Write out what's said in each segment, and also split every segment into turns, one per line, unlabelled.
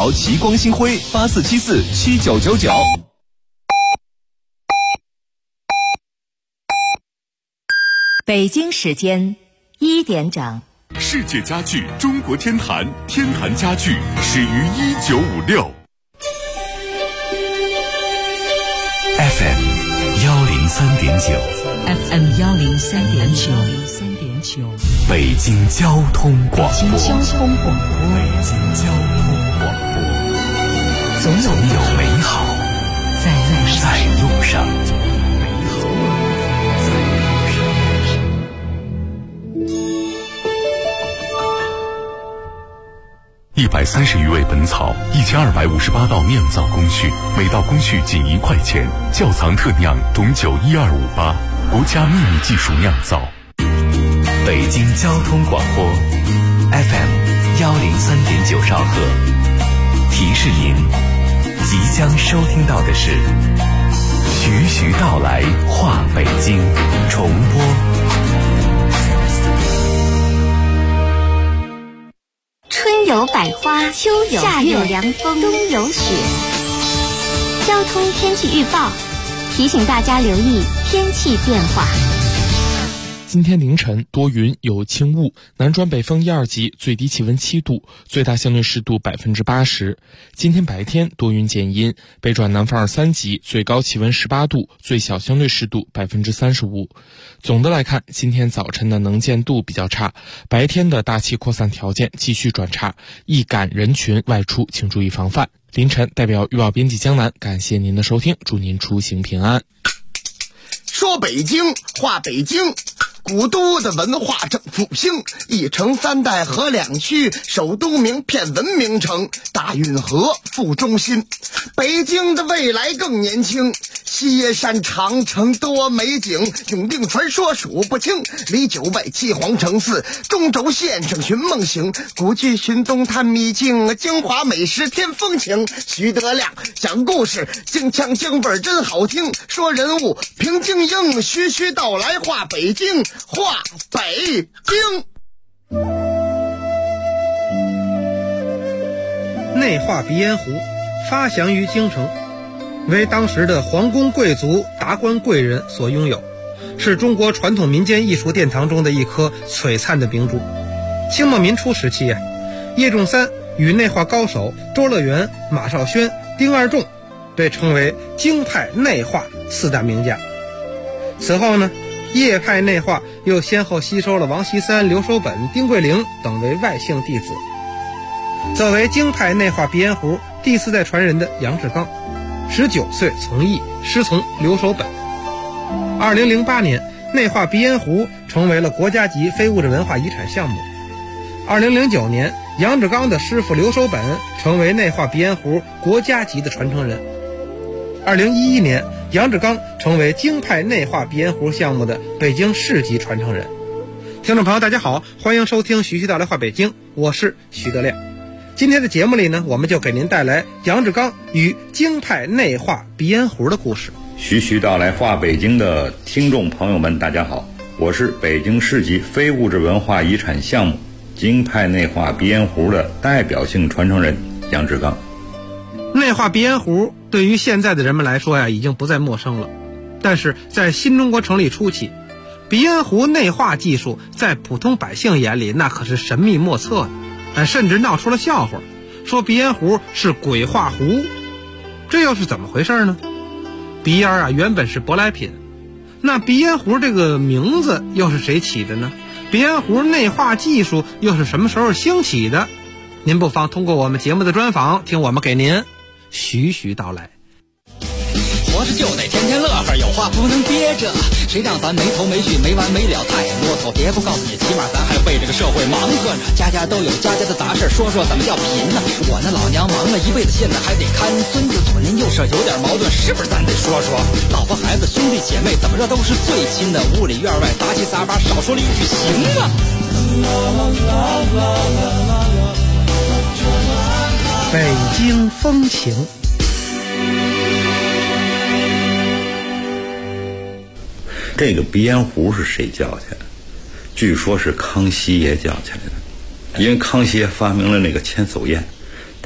宝奇光星辉84747999。
北京时间1点整。
世界家具中国天坛，天坛家具始于1956。
FM 103.9
FM 103.9，
北京交通广播。
北京交通广播，总有美好在路上。
130余味本草，1258道酿造工序，每道工序仅1块钱。窖藏特酿董酒12588，国家秘密技术酿造。
北京交通广播 FM 103.9兆赫。提示您，即将收听到的是徐徐道来话北京重播。
春有百花，秋有夏有凉风，冬有雪。交通天气预报提醒大家留意天气变化。
今天凌晨多云有轻雾，南转北风1、2级，最低气温7度，最大相对湿度80%。今天白天多云见阴，北转南风2、3级，最高气温18度，最小相对湿度35%。总的来看，今天早晨的能见度比较差，白天的大气扩散条件继续转差，易感人群外出请注意防范。凌晨代表预报编辑江南，感谢您的收听，祝您出行平安。
说北京话北京，古都的文化正复兴，一城三代合两区，首都名片文明城，大运河副中心。北京的未来更年轻，西山长城多美景，永定传说数不清，离9外七皇城寺，中轴线上寻梦行，古剧寻东探秘境，京华美食添风情。徐德亮讲故事，京腔京味真好听，说人物平静应，徐徐道来话北京，话北京。
内画鼻烟壶发祥于京城，为当时的皇宫贵族、达官贵人所拥有，是中国传统民间艺术殿堂中的一颗璀璨的明珠。清末民初时期叶仲三与内画高手周乐元、马绍轩、丁二仲被称为京派内画4大名家。此后呢，叶派内画又先后吸收了王锡三、刘守本、丁桂龄等为外姓弟子。作为京派内画鼻烟壶第4代传人的杨志刚，19岁从艺，师从刘守本。2008年，内画鼻烟壶成为了国家级非物质文化遗产项目。2009年，杨志刚的师傅刘守本成为内画鼻烟壶国家级的传承人。2011年，杨志刚成为京派内画鼻烟壶项目的北京市级传承人。听众朋友大家好，欢迎收听徐徐道来话北京，我是徐德亮。今天的节目里呢，我们就给您带来杨志刚与京派内画鼻烟壶的故事。
徐徐道来话北京的听众朋友们大家好，我是北京市级非物质文化遗产项目京派内画鼻烟壶的代表性传承人杨志刚。
内画鼻烟壶对于现在的人们来说已经不再陌生了，但是在新中国成立初期，鼻烟壶内画技术在普通百姓眼里那可是神秘莫测的，甚至闹出了笑话，说鼻烟壶是鬼画壶。这又是怎么回事呢？鼻烟原本是舶来品，那鼻烟壶这个名字又是谁起的呢？鼻烟壶内画技术又是什么时候兴起的？您不妨通过我们节目的专访，听我们给您徐徐道来。
活着就得天天乐呵，有话不能憋着，谁让咱没头没绪没完没了太啰嗦。别不告诉你，起码咱还为这个社会忙活呢。家家都有家家的杂事，说说怎么叫贫呢？我那老娘忙了一辈子，现在还得看孙子，左邻右舍有点矛盾，是不是咱得说说？老婆孩子兄弟姐妹怎么着都是最亲的，屋里院外杂七杂八，少说了一句行啊。
北京风情。
这个鼻烟壶是谁叫起来的？据说是康熙爷叫起来的，因为康熙爷发明了那个千叟宴，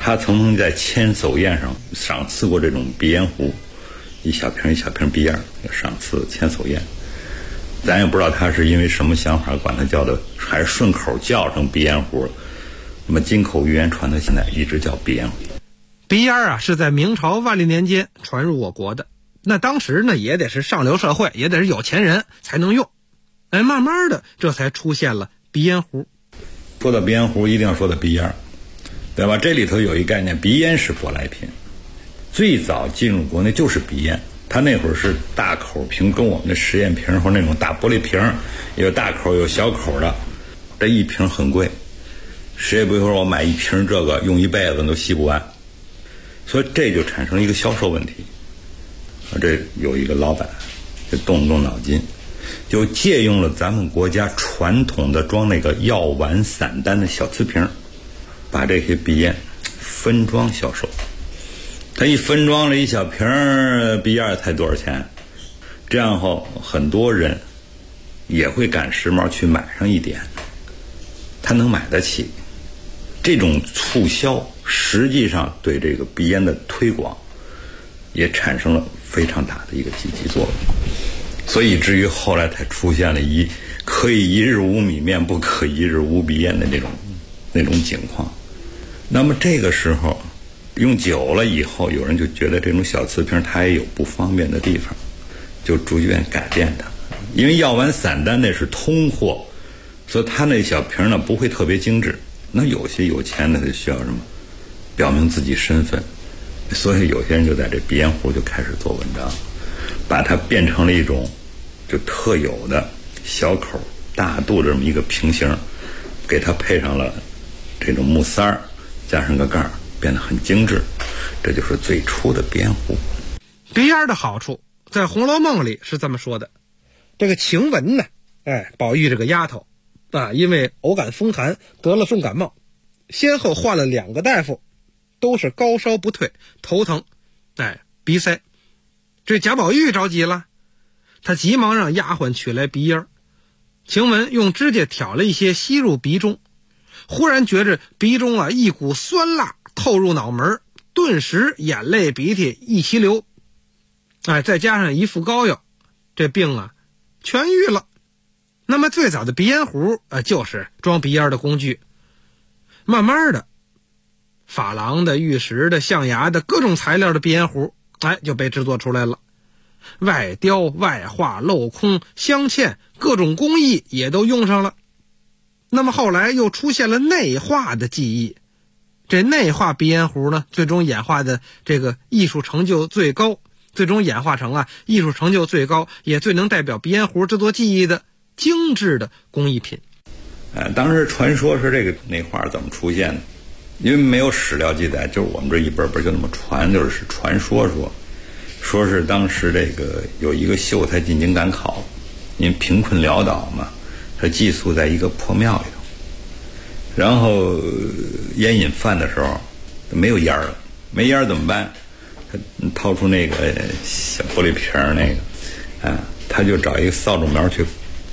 他曾经在签走宴上赏赐过这种鼻烟壶，一小瓶一小瓶鼻烟，赏赐签走宴。咱也不知道他是因为什么想法，管他叫的还是顺口叫成鼻烟壶。那么金口玉言传到现在一直叫鼻烟壶。
鼻烟啊是在明朝万历年间传入我国的，那当时呢也得是上流社会，也得是有钱人才能用。慢慢的这才出现了鼻烟壶。
说到鼻烟壶一定要说到鼻烟，对吧？这里头有一概念，鼻烟是舶来品，最早进入国内就是鼻烟。它那会儿是大口瓶，跟我们的实验瓶或那种大玻璃瓶，有大口有小口的，这一瓶很贵，谁也不会说我买一瓶这个用一辈子都吸不完，所以这就产生了一个销售问题。这有一个老板就动脑筋，就借用了咱们国家传统的装那个药丸散丹的小瓷瓶，把这些鼻烟分装销售。他一分装了一小瓶鼻烟才多少钱？这样后很多人也会赶时髦去买上一点，他能买得起。这种促销实际上对这个鼻烟的推广也产生了非常大的一个积极作用，所以至于后来才出现了可以一日无米面，不可一日无鼻烟的那种情况。那么这个时候用久了以后，有人就觉得这种小瓷瓶它也有不方便的地方，就逐渐改变它。因为药丸散丹那是通货，所以它那小瓶呢不会特别精致。那有些有钱的他需要什么？表明自己身份，所以有些人就在这鼻烟壶就开始做文章，把它变成了一种就特有的小口大肚这么一个瓶型，给它配上了这种木塞儿，加上个盖儿，变得很精致。这就是最初的鼻烟壶。
鼻烟的好处在《红楼梦》里是这么说的，这个晴雯呢，宝玉这个丫头因为偶感风寒得了重感冒，先后换了2个大夫，都是高烧不退，头疼，鼻塞。这贾宝玉着急了，他急忙让丫鬟取来鼻烟。晴雯用指甲挑了一些吸入鼻中，忽然觉着鼻中一股酸辣透入脑门，顿时眼泪鼻涕一齐流。再加上一副膏药，这病痊愈了。那么最早的鼻烟壶就是装鼻烟的工具。慢慢的，珐琅的、玉石的、象牙的各种材料的鼻烟壶就被制作出来了。外雕、外画、镂空、镶嵌各种工艺也都用上了。那么后来又出现了内画的技艺，这内画鼻烟壶呢，最终演化的这个艺术成就最高，最终演化成艺术成就最高也最能代表鼻烟壶制作技艺的精致的工艺品。
当时传说是这个内画怎么出现的，因为没有史料记载，就是我们这一本本就那么传，就是传说是当时这个有一个秀才进京赶考，因为贫困潦倒嘛，他寄宿在一个破庙里头，然后烟瘾犯的时候没有烟了，没烟怎么办？他掏出那个小玻璃瓶那个他就找一个扫帚苗去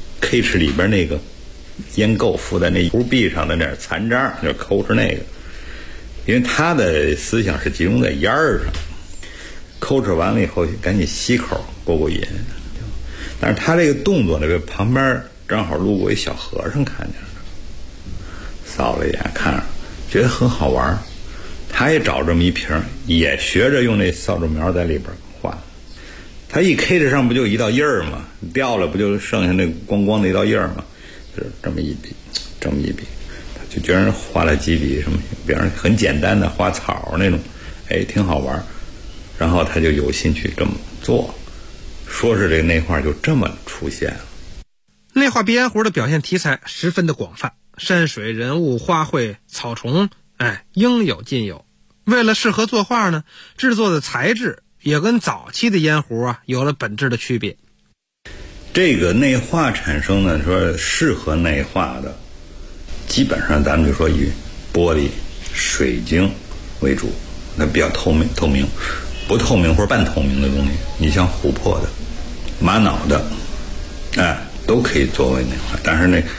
K 哧里边那个烟垢附在那壶壁上的那点残渣，就抠哧那个，因为他的思想是集中在烟儿上，抠哧完了以后赶紧吸口过瘾。但是他这个动作呢，旁边正好路过一小和尚看见了，扫了一眼看着觉得很好玩，他也找这么一瓶，也学着用那扫帚苗在里边画。他一 K 哧上不就一道印儿吗？掉了不就剩下那光光的一道印儿吗？就是这么一笔，这么一笔，他就居然画了几笔什么，比方很简单的花草那种，挺好玩。然后他就有心去这么做，说是这个内画就这么出现了。
内画鼻烟壶的表现题材十分的广泛，山水、人物、花卉、草虫，应有尽有。为了适合作画呢，制作的材质也跟早期的烟壶有了本质的区别。
这个内画产生呢，说适合内画的，基本上咱们就说以玻璃、水晶为主，那比较透明。不透明或者半透明的东西，你像琥珀的、玛瑙的，都可以作为内画。但是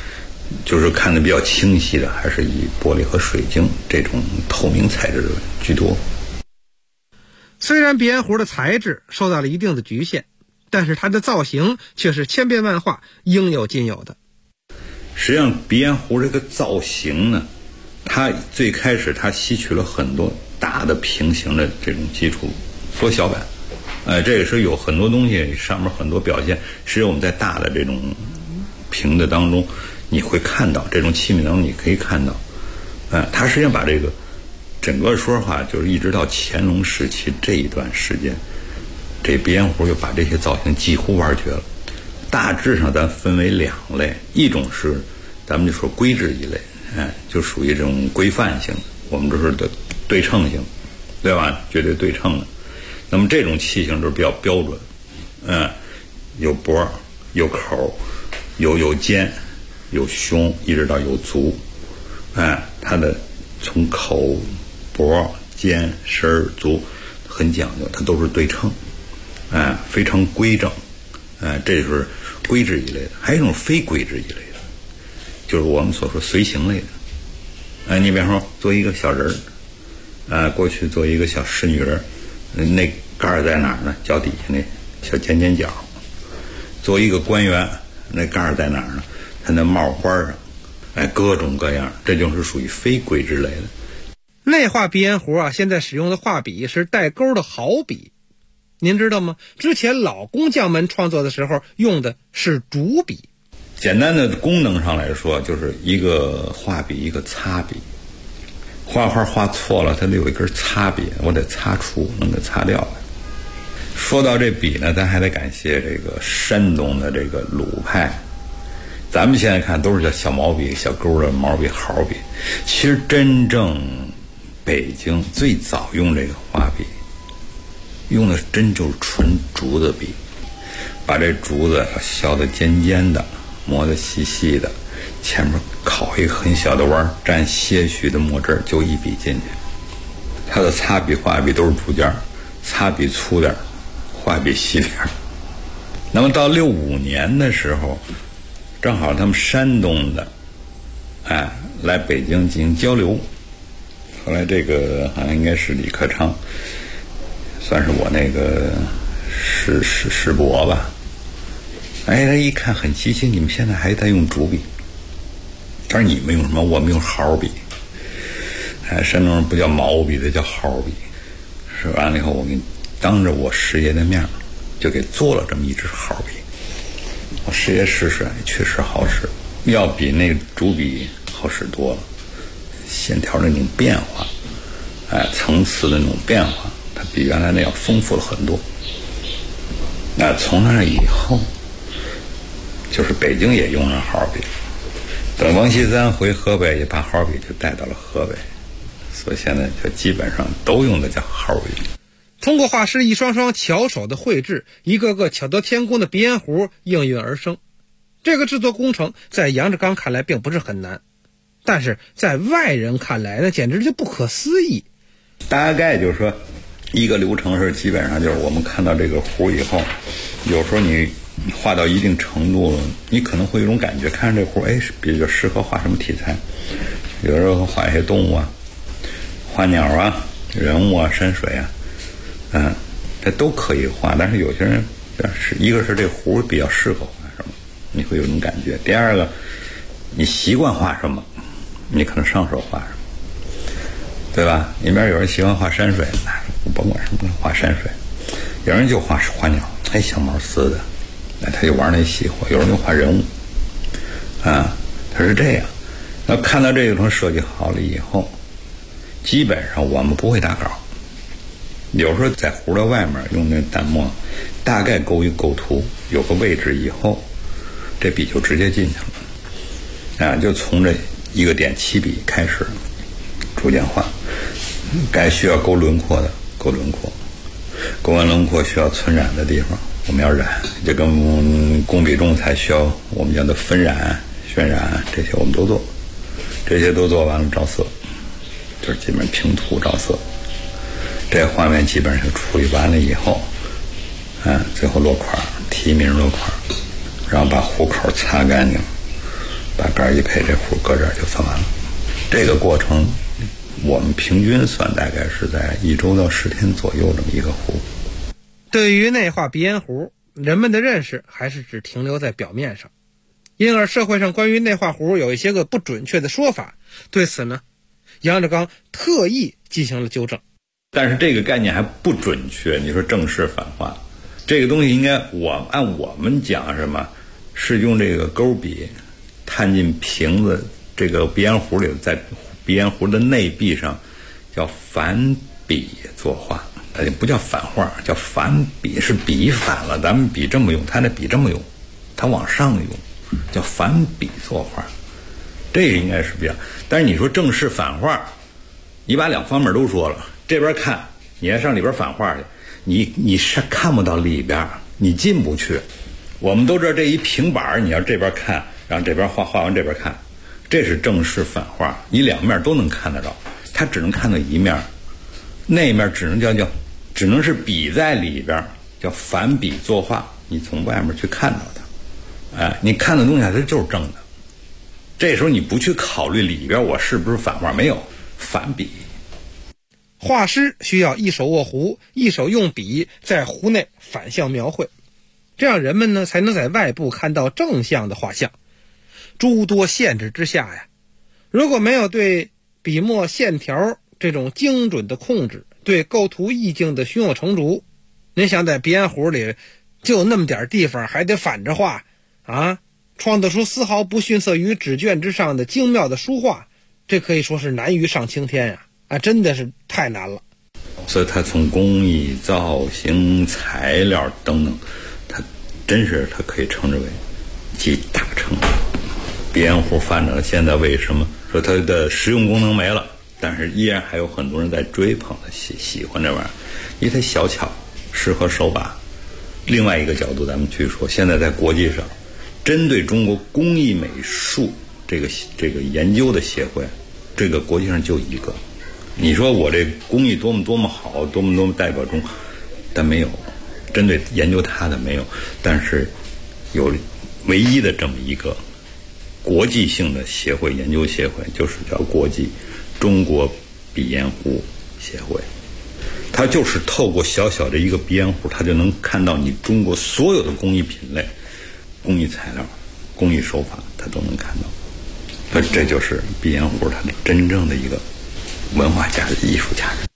就是看得比较清晰的，还是以玻璃和水晶这种透明材质的居多。
虽然鼻烟壶的材质受到了一定的局限，但是它的造型却是千变万化，应有尽有的。
实际上鼻烟壶这个造型呢，它最开始它吸取了很多大的平行的这种基础缩小版，这也是有很多东西上面很多表现，实际上我们在大的这种平的当中你会看到，这种器皿当中你可以看到，它实际上把这个整个说话就是一直到乾隆时期这一段时间，这鼻烟壶就把这些造型几乎玩绝了。大致上咱分为两类，一种是咱们就说规制一类，就属于这种规范性的，我们就是的对称性，对吧？绝对对称的。那么这种器型就是比较标准，有脖有口有肩有胸，一直到有足，它的从口脖肩身足很讲究，它都是对称，非常规整，这就是规制一类的。还有一种非规制一类的，就是我们所说随形类的。你比方说做一个小人儿，过去做一个小仕女人，那盖儿在哪儿呢？脚底下那小尖尖角。做一个官员，那盖儿在哪儿呢？它那帽花上，各种各样，这就是属于非规制类的。
内画鼻烟壶啊，现在使用的画笔是带钩的毫笔，您知道吗？之前老工匠们创作的时候用的是竹笔。
简单的功能上来说，就是一个画笔一个擦笔，画画画错了它得有一根擦笔，我得擦除，能给擦掉了。说到这笔呢，咱还得感谢这个山东的这个鲁派，咱们现在看都是叫小毛笔小钩的毛笔毫笔，其实真正北京最早用这个画笔用的真就是纯竹子笔，把这竹子削得尖尖的，磨得细细的，前面烤一个很小的弯，蘸些许的墨汁就一笔进去。它的擦笔画笔都是竹尖，擦笔粗点，画笔细点。那么到65年的时候，正好他们山东的来北京进行交流，后来这个好像应该是李克昌，算是我那个师伯吧。他一看很稀奇，你们现在还在用竹笔？他说你们用什么？我们用毫笔。山东人不叫毛笔，它叫毫笔。说完了以后，我给你当着我师爷的面就给做了这么一支毫笔。我师爷试试，确实好使，要比那竹笔好使多了。线条的那种变化，层次的那种变化，它比原来那要丰富了很多。那从那以后，就是北京也用上毫笔，等王锡三回河北也把毫笔就带到了河北，所以现在就基本上都用的叫毫笔。
通过画师一双双巧手的绘制，一个个巧夺天工的鼻烟壶应运而生。这个制作工程在杨志刚看来并不是很难，但是在外人看来那简直就不可思议。
大概就是说一个流程是基本上就是我们看到这个壶以后，有时候你画到一定程度了，你可能会有一种感觉，看着这壶比较适合画什么题材。有时候画一些动物啊，画鸟啊，人物啊，山水啊，这都可以画。但是有些人一个是这壶比较适合画什么，你会有一种感觉。第二个，你习惯画什么，你可能上手画什么，对吧？里面有人喜欢画山水，我甭管什么画山水；有人就画鸟，小毛丝的，他就玩那细活；有人就画人物，他是这样。那看到这种设计好了以后，基本上我们不会打稿。有时候在壶的外面用那淡墨，大概勾一构图，有个位置以后，这笔就直接进去了，就从这一个点起笔开始，逐渐画。该需要勾轮廓的勾轮廓，勾完轮廓需要存染的地方，我们要染，就跟工笔重彩需要我们叫的分染、渲染，这些我们都做。这些都做完了，照色，就是基本平涂照色。这画面基本上就处理完了以后，最后落款，题名落款，然后把壶口擦干净， 把杆一配，这壶搁这儿就算完了。这个过程我们平均算大概是在1周到10天左右这么一个壶。
对于内化鼻烟壶，人们的认识还是只停留在表面上，因而社会上关于内化壶有一些个不准确的说法。对此呢，杨志刚特意进行了纠正。
但是这个概念还不准确，你说正式反话，这个东西应该按我们讲什么，是用这个钩笔探进瓶子这个鼻烟壶里，在鼻烟壶的内壁上叫反笔作画，不叫反画，叫反笔，是笔反了，咱们笔这么用，他那笔这么用，他往上用，叫反笔作画，这个应该是比较。但是你说正式反画，你把两方面都说了，这边看你还上里边反画去，你是看不到里边，你进不去。我们都知道这一平板你要这边看，然后这边画完这边看，这是正式反画，你两面都能看得着，它只能看到一面，那面只能是笔在里边，叫反笔作画，你从外面去看到它，你看的东西它就是正的。这时候你不去考虑里边我是不是反画，没有反笔。
画师需要一手握壶，一手用笔在壶内反向描绘，这样人们呢才能在外部看到正向的画像。诸多限制之下呀，如果没有对笔墨线条这种精准的控制，对构图意境的胸有成竹，您想在鼻烟壶里就那么点地方还得反着画啊，创造出丝毫不逊色于纸卷之上的精妙的书画，这可以说是难于上青天呀！真的是太难了。
所以它从工艺、造型、材料等等，它真是它可以称之为集大成。鼻烟壶反正现在为什么说它的实用功能没了，但是依然还有很多人在追捧的喜欢这玩意儿，因为它小巧，适合手把。另外一个角度咱们去说，现在在国际上针对中国工艺美术这个研究的协会，这个国际上就一个。你说我这工艺多么好，多么代表中，但没有针对研究它的没有，但是有唯一的这么一个国际性的协会，研究协会，就是叫国际中国鼻烟壶协会。它就是透过小小的一个鼻烟壶，它就能看到你中国所有的工艺品类、工艺材料、工艺手法，它都能看到。这就是鼻烟壶它的真正的一个文化价值、艺术价值。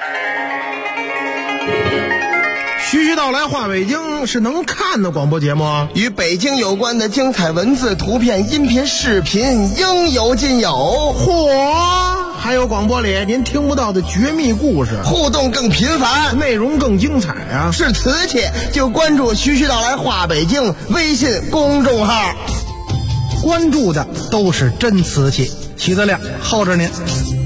徐徐道来话北京是能看的广播节目，
与北京有关的精彩文字、图片、音频、视频应有尽有。
嚯！还有广播里您听不到的绝密故事，
互动更频繁，
内容更精彩啊！
是瓷器就关注徐徐道来话北京微信公众号，
关注的都是真瓷器。徐德亮候着您。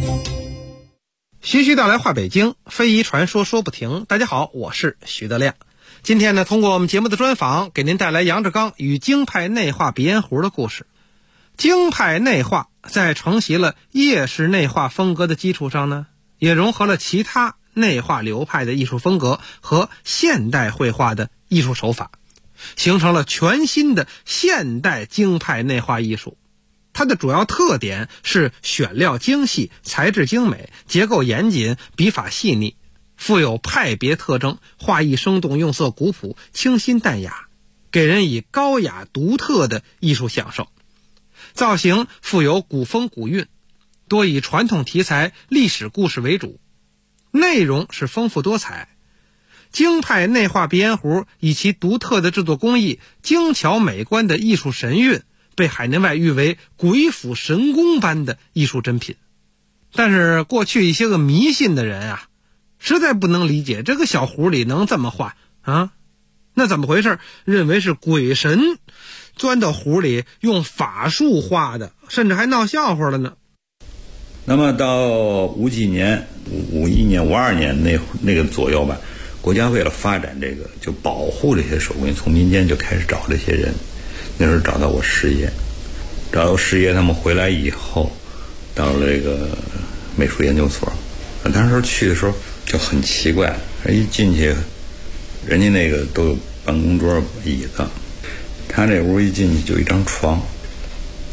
徐徐道来话北京，非遗传说说不停。大家好，我是徐德亮。今天呢，通过我们节目的专访，给您带来杨志刚与京派内化鼻烟壶的故事。京派内化在承袭了叶式内化风格的基础上呢，也融合了其他内化流派的艺术风格和现代绘画的艺术手法，形成了全新的现代京派内化艺术。它的主要特点是选料精细，材质精美，结构严谨，笔法细腻，富有派别特征，画意生动，用色古朴，清新淡雅，给人以高雅独特的艺术享受。造型富有古风古韵，多以传统题材、历史故事为主，内容是丰富多彩。京派内化鼻烟壶以其独特的制作工艺、精巧美观的艺术神韵，被海内外誉为鬼斧神工般的艺术珍品。但是过去一些个迷信的人啊，实在不能理解这个小壶里能这么画啊，那怎么回事？认为是鬼神钻到壶里用法术画的，甚至还闹笑话了呢。
那么到51年、52年那个左右吧，国家为了发展这个，就保护这些手工艺，从民间就开始找这些人。那时候找到我师爷，他们回来以后，到了这个美术研究所。当时去的时候就很奇怪，一进去，人家那个都有办公桌、椅子，他这屋一进去就一张床，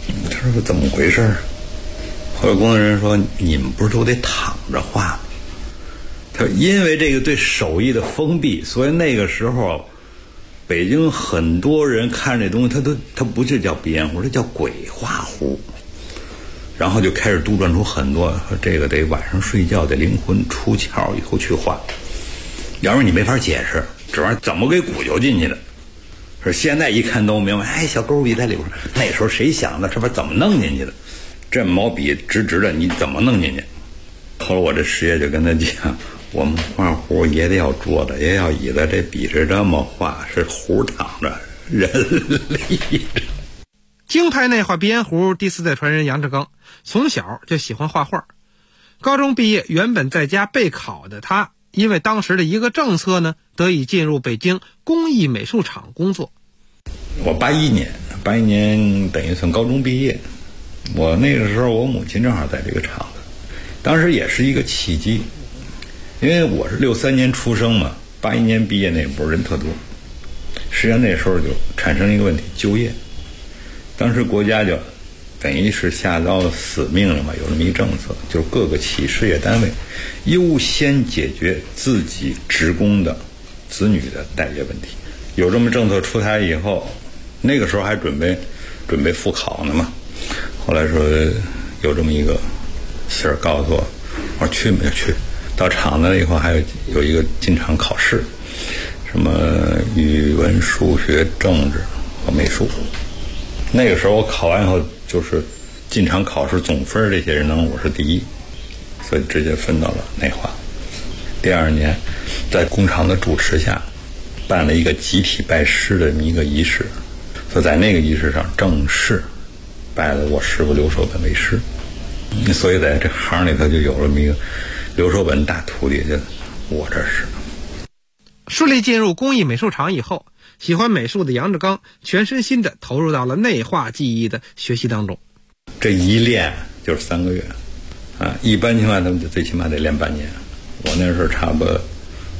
他说怎么回事？后来工作人员说你们不是都得躺着画吗？他说因为这个对手艺的封闭，所以那个时候北京很多人看这东西他不是叫鼻烟壶，这叫鬼画壶。然后就开始杜撰出很多，说这个得晚上睡觉得灵魂出窍以后去画，要不然你没法解释这玩意儿怎么给鼓捣进去的。说现在一看都明白，小钩笔在里边，那时候谁想的这玩意儿怎么弄进去的？这毛笔直直的你怎么弄进去？后来我这师爷就跟他讲，我们画壶也得要桌子也要椅子，这笔是这么画，是壶躺着人立着。
京派内画鼻烟壶第4代传人杨志刚从小就喜欢画画，高中毕业原本在家备考的他，因为当时的一个政策呢，得以进入北京工艺美术厂工作。
我81年等于算高中毕业，我那个时候我母亲正好在这个厂子，当时也是一个契机，因为我是63年出生嘛，81年毕业那波人特多，实际上那时候就产生一个问题，就业。当时国家就等于是下到死命了嘛，有这么一政策，就是各个企事业单位优先解决自己职工的子女的待业问题。有这么政策出台以后，那个时候还准备复考呢嘛。后来说有这么一个信儿告诉我，我说去没有去。到厂子以后还有一个进厂考试，什么语文、数学、政治和美术。那个时候我考完以后，就是进厂考试总分这些人当中我是第一，所以直接分到了内画。第2年在工厂的主持下办了一个集体拜师的一个仪式，所以在那个仪式上正式拜了我师傅刘守本为师，所以在这行里头就有了一个刘守本大徒弟，就我这是。
顺利进入工艺美术厂以后，喜欢美术的杨志刚全身心地投入到了内画技艺的学习当中。
这一练就是3个月啊，一般情况他们就最起码得练半年，我那时候差不多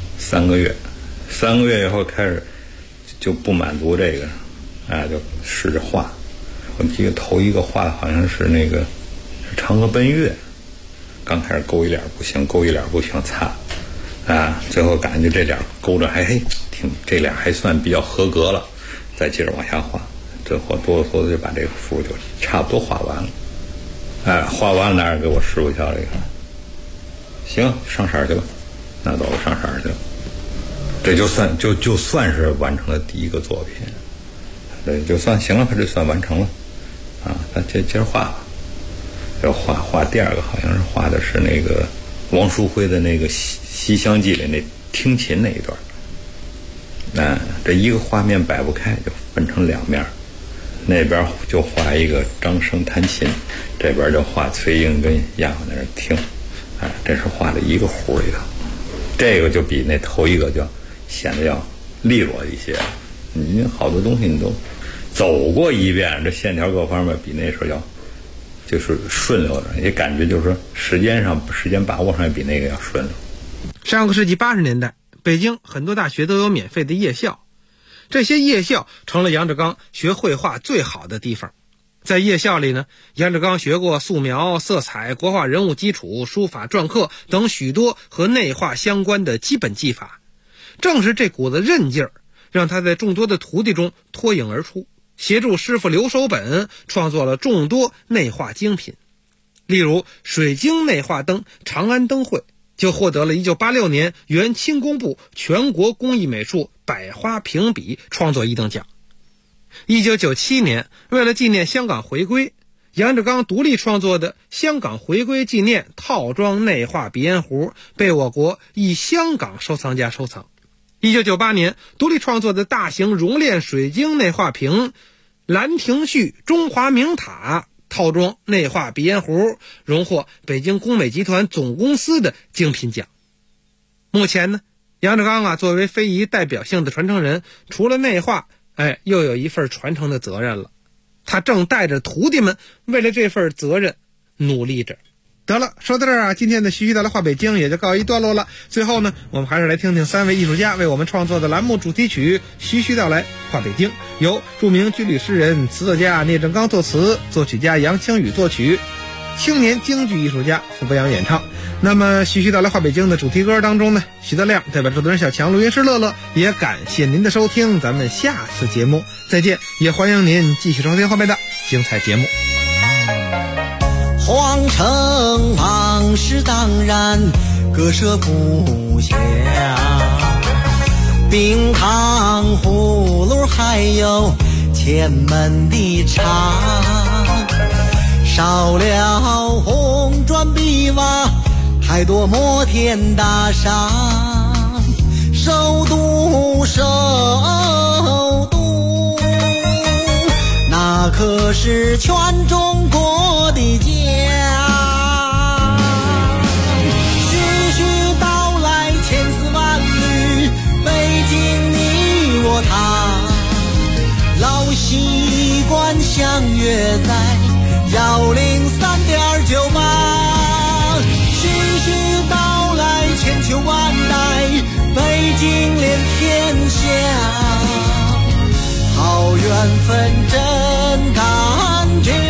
3个月，3个月以后开始就不满足这个就试着画。我记得头一个画好像是那个嫦娥奔月，刚开始勾一脸不行擦最后感觉这脸勾着还这脸还算比较合格了，再接着往下画，最后哆哆嗦嗦就把这个幅就差不多画完了。画完了拿着给我师傅瞧了一看，行，上色去吧，拿走了上色去了。这就算是完成了第一个作品，这就算行了，这算完成了那接着画吧。要画第2个，好像是画的是那个王淑辉的那个《西厢记》里那听琴那一段。这一个画面摆不开，就分成2面，那边就画一个张生弹琴，这边就画崔莺跟丫鬟在那听。这是画的一个壶里头，这个就比那头一个就显得要利落一些。你好多东西你都走过一遍，这线条各方面比那时候要就是顺溜的，也感觉就是说时间把握上也比那个要顺溜。
上个世纪80年代，北京很多大学都有免费的夜校，这些夜校成了杨志刚学绘画最好的地方。在夜校里呢，杨志刚学过素描、色彩、国画人物基础、书法篆刻等许多和内画相关的基本技法。正是这股子韧劲儿，让他在众多的徒弟中脱颖而出，协助师傅刘守本创作了众多内画精品。例如水晶内画灯长安灯会就获得了1986年原轻工部全国工艺美术百花评比创作1等奖。1997年，为了纪念香港回归，杨志刚独立创作的香港回归纪念套装内画鼻烟壶被我国一香港收藏家收藏。1998年，独立创作的大型熔炼水晶内画瓶兰亭序中华名塔套装内画鼻烟壶荣获北京工美集团总公司的精品奖。目前呢，杨志刚作为非遗代表性的传承人，除了内画又有一份传承的责任了。他正带着徒弟们为了这份责任努力着。 得了，说到这儿啊，今天的徐徐道来话北京也就告一段落了。最后呢，我们还是来听听3位艺术家为我们创作的栏目主题曲《徐徐道来话北京》，由著名军旅诗人、词作家聂正刚作词，作曲家杨清宇作曲，青年京剧艺术家傅博洋演唱。那么徐徐道来话北京的主题歌当中呢，徐德亮代表制作人小强、录音师乐乐，也感谢您的收听，咱们下次节目再见，也欢迎您继续收听后面的精彩节目。
皇城往事当然割舍不下，冰糖葫芦还有前门的茶，少了红砖碧瓦，太多摩天大厦，首都首都，那可是全中国的家。徐徐道来千丝万缕，北京你我他，老习惯相约在103.98，徐徐道来千秋万代，北京连天下，好缘分真感觉，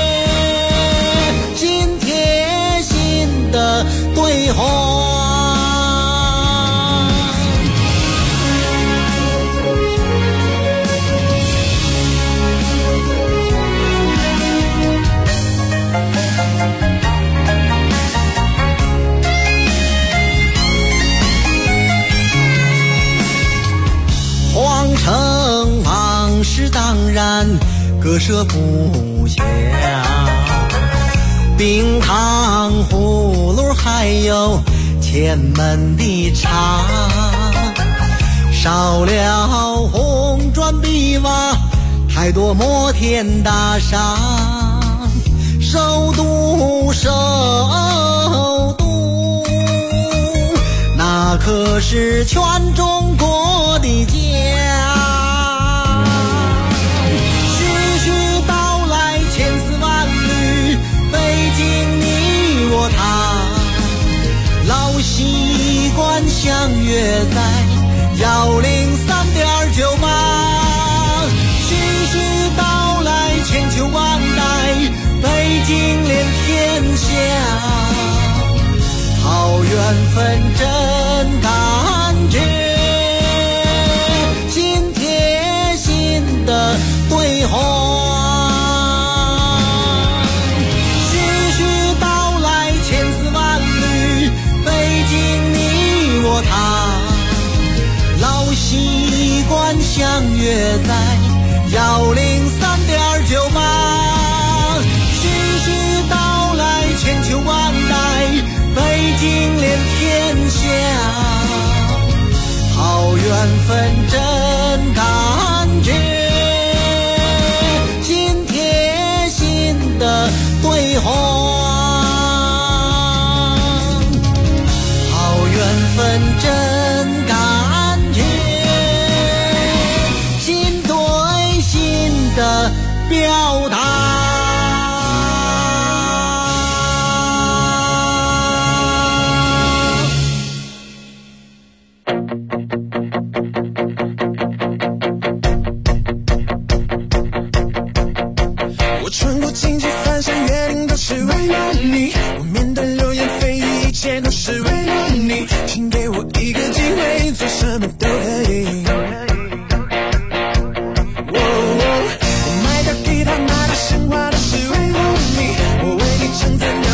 心贴心的对话。皇城往事当然割舍不下，冰糖葫芦还有前门的茶，少了红砖碧瓦，太多摩天大厦，首都首都，那可是全中国的家。徐徐道来千丝万缕，北京你我他，老习惯相约在103.98，徐徐道来千秋万代，北京连天下，好缘分真感觉，心贴心的对话。徐徐道来千丝万缕，北京你我他，老习惯相约在103.98，徐徐道来千秋万代，北京连天下，好缘分真感觉，心贴心的对话，好缘分真感觉，心对心的表达。